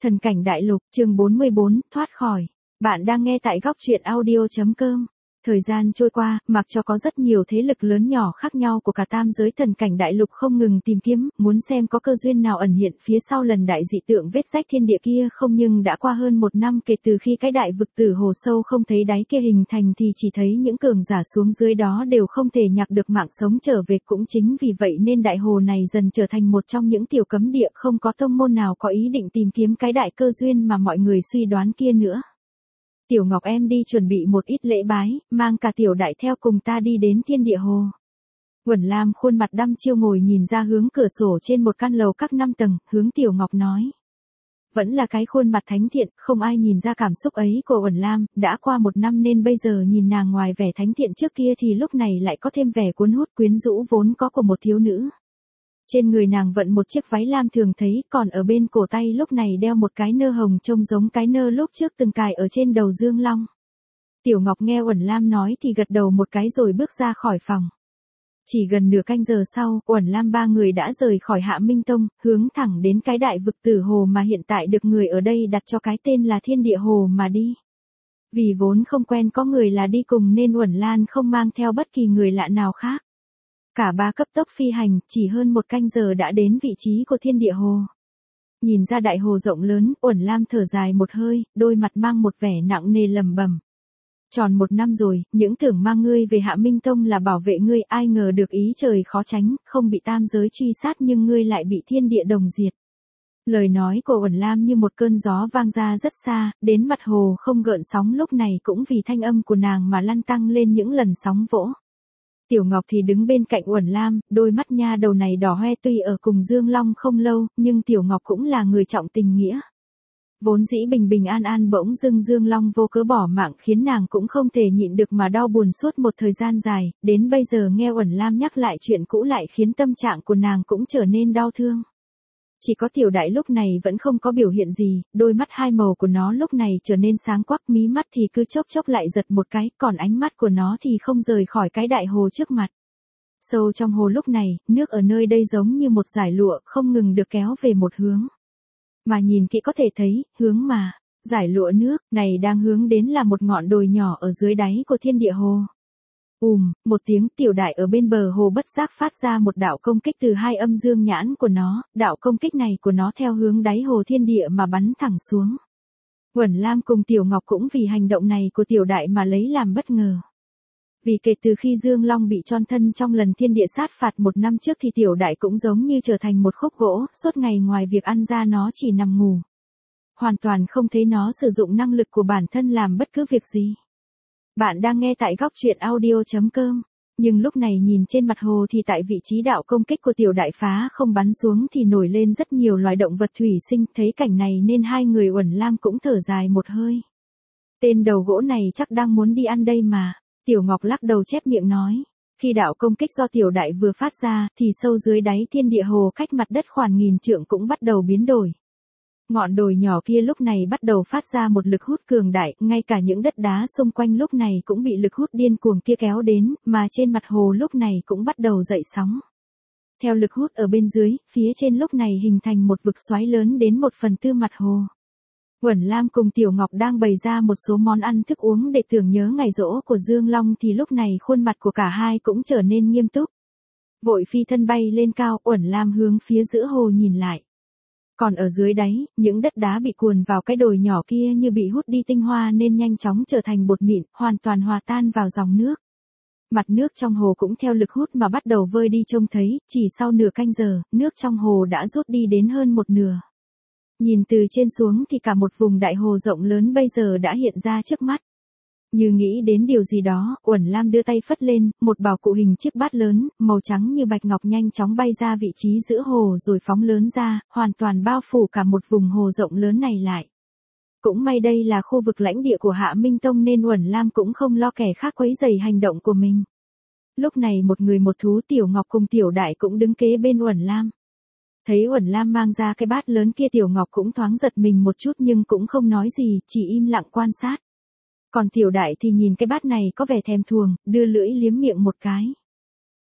Thần cảnh đại lục, chương 44, thoát khỏi. Bạn đang nghe tại góc truyện audio.com. Thời gian trôi qua, mặc cho có rất nhiều thế lực lớn nhỏ khác nhau của cả tam giới thần cảnh đại lục không ngừng tìm kiếm, muốn xem có cơ duyên nào ẩn hiện phía sau lần đại dị tượng vết rách thiên địa kia không, nhưng đã qua hơn 1 năm kể từ khi cái đại vực tử hồ sâu không thấy đáy kia hình thành thì chỉ thấy những cường giả xuống dưới đó đều không thể nhặt được mạng sống trở về. Cũng chính vì vậy nên đại hồ này dần trở thành một trong những tiểu cấm địa, không có tông môn nào có ý định tìm kiếm cái đại cơ duyên mà mọi người suy đoán kia nữa. Tiểu Ngọc em đi chuẩn bị một ít lễ bái, mang cả tiểu đại theo cùng ta đi đến thiên địa hồ. Uẩn Lam khuôn mặt đăm chiêu ngồi nhìn ra hướng cửa sổ trên một căn lầu các 5 tầng, hướng Tiểu Ngọc nói. Vẫn là cái khuôn mặt thánh thiện, không ai nhìn ra cảm xúc ấy của Uẩn Lam, đã qua 1 năm nên bây giờ nhìn nàng ngoài vẻ thánh thiện trước kia thì lúc này lại có thêm vẻ cuốn hút quyến rũ vốn có của một thiếu nữ. Trên người nàng vận một chiếc váy lam thường thấy, còn ở bên cổ tay lúc này đeo một cái nơ hồng trông giống cái nơ lúc trước từng cài ở trên đầu Dương Long. Tiểu Ngọc nghe Uẩn Lam nói thì gật đầu một cái rồi bước ra khỏi phòng. Chỉ gần nửa canh giờ sau, Uẩn Lam 3 người đã rời khỏi Hạ Minh Tông, hướng thẳng đến cái đại vực tử hồ mà hiện tại được người ở đây đặt cho cái tên là Thiên Địa Hồ mà đi. Vì vốn không quen có người là đi cùng nên Uẩn Lam không mang theo bất kỳ người lạ nào khác. Cả 3 cấp tốc phi hành, chỉ hơn 1 canh giờ đã đến vị trí của Thiên Địa Hồ. Nhìn ra đại hồ rộng lớn, Uẩn Lam thở dài một hơi, đôi mặt mang một vẻ nặng nề lẩm bẩm. Tròn 1 năm rồi, những tưởng mang ngươi về Hạ Minh Tông là bảo vệ ngươi, ai ngờ được ý trời khó tránh, không bị tam giới truy sát nhưng ngươi lại bị thiên địa đồng diệt. Lời nói của Uẩn Lam như một cơn gió vang ra rất xa, đến mặt hồ không gợn sóng lúc này cũng vì thanh âm của nàng mà lăn tăng lên những lần sóng vỗ. Tiểu Ngọc thì đứng bên cạnh Uẩn Lam, đôi mắt nha đầu này đỏ hoe, tuy ở cùng Dương Long không lâu, nhưng Tiểu Ngọc cũng là người trọng tình nghĩa. Vốn dĩ bình bình an an bỗng dưng Dương Long vô cớ bỏ mạng khiến nàng cũng không thể nhịn được mà đau buồn suốt một thời gian dài, đến bây giờ nghe Uẩn Lam nhắc lại chuyện cũ lại khiến tâm trạng của nàng cũng trở nên đau thương. Chỉ có tiểu đại lúc này vẫn không có biểu hiện gì, đôi mắt hai màu của nó lúc này trở nên sáng quắc, mí mắt thì cứ chốc chốc lại giật một cái, còn ánh mắt của nó thì không rời khỏi cái đại hồ trước mặt. Sâu trong hồ lúc này, nước ở nơi đây giống như một dải lụa, không ngừng được kéo về một hướng. Mà nhìn kỹ có thể thấy, hướng mà dải lụa nước này đang hướng đến là một ngọn đồi nhỏ ở dưới đáy của thiên địa hồ. Một tiếng, tiểu đại ở bên bờ hồ bất giác phát ra một đạo công kích từ 2 âm dương nhãn của nó, đạo công kích này của nó theo hướng đáy hồ thiên địa mà bắn thẳng xuống. Uẩn Lam cùng Tiểu Ngọc cũng vì hành động này của tiểu đại mà lấy làm bất ngờ. Vì kể từ khi Dương Long bị tron thân trong lần thiên địa sát phạt 1 năm trước thì tiểu đại cũng giống như trở thành một khúc gỗ, suốt ngày ngoài việc ăn ra nó chỉ nằm ngủ. Hoàn toàn không thấy nó sử dụng năng lực của bản thân làm bất cứ việc gì. Bạn đang nghe tại góc truyện audio.com. Nhưng lúc này nhìn trên mặt hồ thì tại vị trí đạo công kích của tiểu đại phá không bắn xuống thì nổi lên rất nhiều loài động vật thủy sinh, thấy cảnh này nên 2 người Uẩn Lam cũng thở dài một hơi. Tên đầu gỗ này chắc đang muốn đi ăn đây mà. Tiểu Ngọc lắc đầu chép miệng nói. Khi đạo công kích do tiểu đại vừa phát ra thì sâu dưới đáy thiên địa hồ cách mặt đất khoảng 1000 trượng cũng bắt đầu biến đổi. Ngọn đồi nhỏ kia lúc này bắt đầu phát ra một lực hút cường đại, ngay cả những đất đá xung quanh lúc này cũng bị lực hút điên cuồng kia kéo đến, mà trên mặt hồ lúc này cũng bắt đầu dậy sóng. Theo lực hút ở bên dưới, phía trên lúc này hình thành một vực xoáy lớn đến 1/4 mặt hồ. Uẩn Lam cùng Tiểu Ngọc đang bày ra một số món ăn thức uống để tưởng nhớ ngày giỗ của Dương Long thì lúc này khuôn mặt của cả hai cũng trở nên nghiêm túc. Vội phi thân bay lên cao, Uẩn Lam hướng phía giữa hồ nhìn lại. Còn ở dưới đáy, những đất đá bị cuồn vào cái đồi nhỏ kia như bị hút đi tinh hoa nên nhanh chóng trở thành bột mịn, hoàn toàn hòa tan vào dòng nước. Mặt nước trong hồ cũng theo lực hút mà bắt đầu vơi đi, trông thấy, chỉ sau nửa canh giờ, nước trong hồ đã rút đi đến hơn 1/2. Nhìn từ trên xuống thì cả một vùng đại hồ rộng lớn bây giờ đã hiện ra trước mắt. Như nghĩ đến điều gì đó, Uẩn Lam đưa tay phất lên, một bảo cụ hình chiếc bát lớn, màu trắng như bạch ngọc nhanh chóng bay ra vị trí giữa hồ rồi phóng lớn ra, hoàn toàn bao phủ cả một vùng hồ rộng lớn này lại. Cũng may đây là khu vực lãnh địa của Hạ Minh Tông nên Uẩn Lam cũng không lo kẻ khác quấy rầy hành động của mình. Lúc này một người một thú Tiểu Ngọc cùng tiểu đại cũng đứng kế bên Uẩn Lam. Thấy Uẩn Lam mang ra cái bát lớn kia Tiểu Ngọc cũng thoáng giật mình một chút nhưng cũng không nói gì, chỉ im lặng quan sát. Còn tiểu đại thì nhìn cái bát này có vẻ thèm thuồng, đưa lưỡi liếm miệng một cái.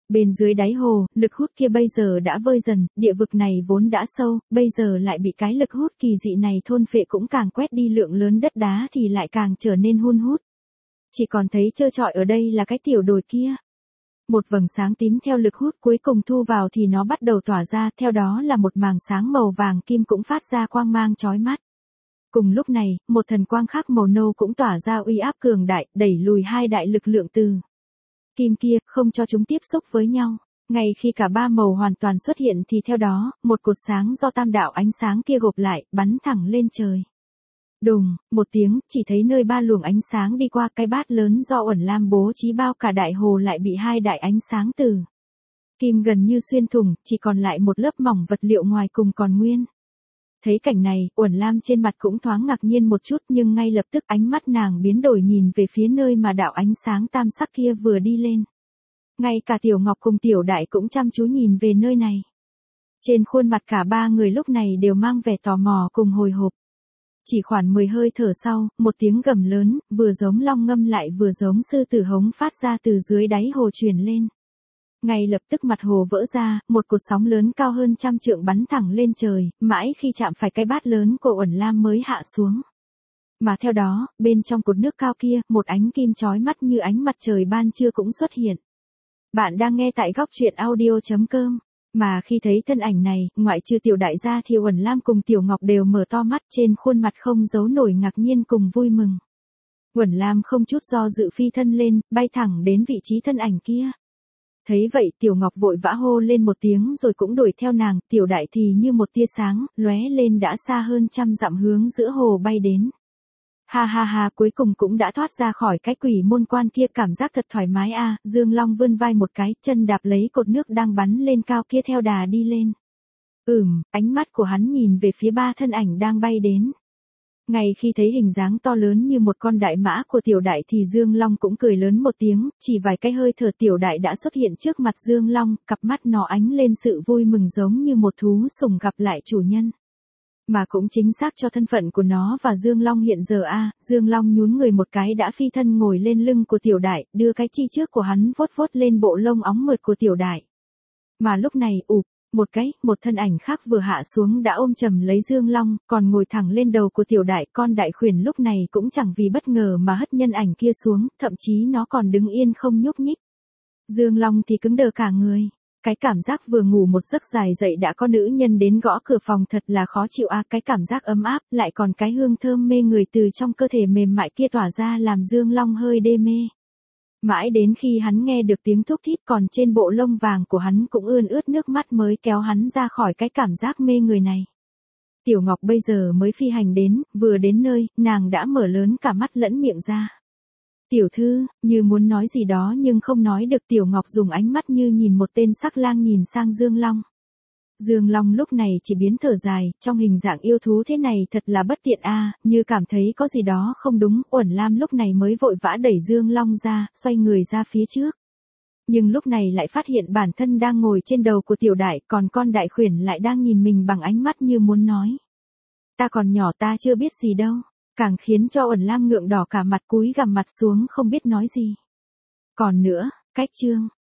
Bên dưới đáy hồ, lực hút kia bây giờ đã vơi dần, địa vực này vốn đã sâu, bây giờ lại bị cái lực hút kỳ dị này thôn phệ cũng càng quét đi lượng lớn đất đá thì lại càng trở nên hun hút. Chỉ còn thấy trơ trọi ở đây là cái tiểu đồi kia. Một vầng sáng tím theo lực hút cuối cùng thu vào thì nó bắt đầu tỏa ra, theo đó là một màng sáng màu vàng kim cũng phát ra quang mang chói mắt. Cùng lúc này, một thần quang khác màu nâu cũng tỏa ra uy áp cường đại, đẩy lùi hai đại lực lượng từ kim kia, không cho chúng tiếp xúc với nhau. Ngay khi cả ba màu hoàn toàn xuất hiện thì theo đó, một cột sáng do tam đạo ánh sáng kia gộp lại, bắn thẳng lên trời. Đùng, một tiếng, chỉ thấy nơi ba luồng ánh sáng đi qua cái bát lớn do Uẩn Lam bố trí bao cả đại hồ lại bị hai đại ánh sáng từ kim gần như xuyên thủng, chỉ còn lại một lớp mỏng vật liệu ngoài cùng còn nguyên. Thấy cảnh này, Uẩn Lam trên mặt cũng thoáng ngạc nhiên một chút nhưng ngay lập tức ánh mắt nàng biến đổi nhìn về phía nơi mà đạo ánh sáng tam sắc kia vừa đi lên. Ngay cả Tiểu Ngọc cùng Tiểu Đại cũng chăm chú nhìn về nơi này. Trên khuôn mặt cả ba người lúc này đều mang vẻ tò mò cùng hồi hộp. Chỉ khoảng 10 hơi thở sau, một tiếng gầm lớn, vừa giống long ngâm lại vừa giống sư tử hống phát ra từ dưới đáy hồ truyền lên. Ngay lập tức mặt hồ vỡ ra, một cột sóng lớn cao hơn 100 trượng bắn thẳng lên trời, mãi khi chạm phải cái bát lớn của Uẩn Lam mới hạ xuống. Mà theo đó, bên trong cột nước cao kia, một ánh kim chói mắt như ánh mặt trời ban trưa cũng xuất hiện. Bạn đang nghe tại góc truyện audio.com. Mà khi thấy thân ảnh này, ngoại trừ Tiểu Đại gia thì Uẩn Lam cùng Tiểu Ngọc đều mở to mắt, trên khuôn mặt không giấu nổi ngạc nhiên cùng vui mừng. Uẩn Lam không chút do dự phi thân lên, bay thẳng đến vị trí thân ảnh kia. Thấy vậy Tiểu Ngọc vội vã hô lên một tiếng rồi cũng đuổi theo nàng, Tiểu Đại thì như một tia sáng, lóe lên đã xa hơn 100 dặm hướng giữa hồ bay đến. Ha ha ha, cuối cùng cũng đã thoát ra khỏi cái quỷ môn quan kia, cảm giác thật thoải mái a. Dương Long vươn vai một cái, chân đạp lấy cột nước đang bắn lên cao kia theo đà đi lên. Ánh mắt của hắn nhìn về phía ba thân ảnh đang bay đến. Ngay khi thấy hình dáng to lớn như một con đại mã của Tiểu Đại thì Dương Long cũng cười lớn một tiếng, chỉ vài cái hơi thở Tiểu Đại đã xuất hiện trước mặt Dương Long, cặp mắt nó ánh lên sự vui mừng giống như một thú sủng gặp lại chủ nhân. Mà cũng chính xác cho thân phận của nó và Dương Long hiện giờ Dương Long nhún người một cái đã phi thân ngồi lên lưng của Tiểu Đại, đưa cái chi trước của hắn vuốt vuốt lên bộ lông óng mượt của Tiểu Đại. Mà lúc này, một thân ảnh khác vừa hạ xuống đã ôm chầm lấy Dương Long, còn ngồi thẳng lên đầu của Tiểu Đại, con đại khuyển lúc này cũng chẳng vì bất ngờ mà hất nhân ảnh kia xuống, thậm chí nó còn đứng yên không nhúc nhích. Dương Long thì cứng đờ cả người. Cái cảm giác vừa ngủ một giấc dài dậy đã có nữ nhân đến gõ cửa phòng thật là khó chịu cái cảm giác ấm áp, lại còn cái hương thơm mê người từ trong cơ thể mềm mại kia tỏa ra làm Dương Long hơi đê mê. Mãi đến khi hắn nghe được tiếng thúc thít còn trên bộ lông vàng của hắn cũng ươn ướt nước mắt mới kéo hắn ra khỏi cái cảm giác mê người này. Tiểu Ngọc bây giờ mới phi hành đến, vừa đến nơi, nàng đã mở lớn cả mắt lẫn miệng ra. Tiểu thư, như muốn nói gì đó nhưng không nói được, Tiểu Ngọc dùng ánh mắt như nhìn một tên sắc lang nhìn sang Dương Long. Dương Long lúc này chỉ biến thở dài, trong hình dạng yêu thú thế này thật là bất tiện như cảm thấy có gì đó không đúng, Uẩn Lam lúc này mới vội vã đẩy Dương Long ra, xoay người ra phía trước. Nhưng lúc này lại phát hiện bản thân đang ngồi trên đầu của Tiểu Đại, còn con đại khuyển lại đang nhìn mình bằng ánh mắt như muốn nói. Ta còn nhỏ, ta chưa biết gì đâu. Càng khiến cho Uẩn Lam ngượng đỏ cả mặt, cúi gằm mặt xuống không biết nói gì. Còn nữa, cách chương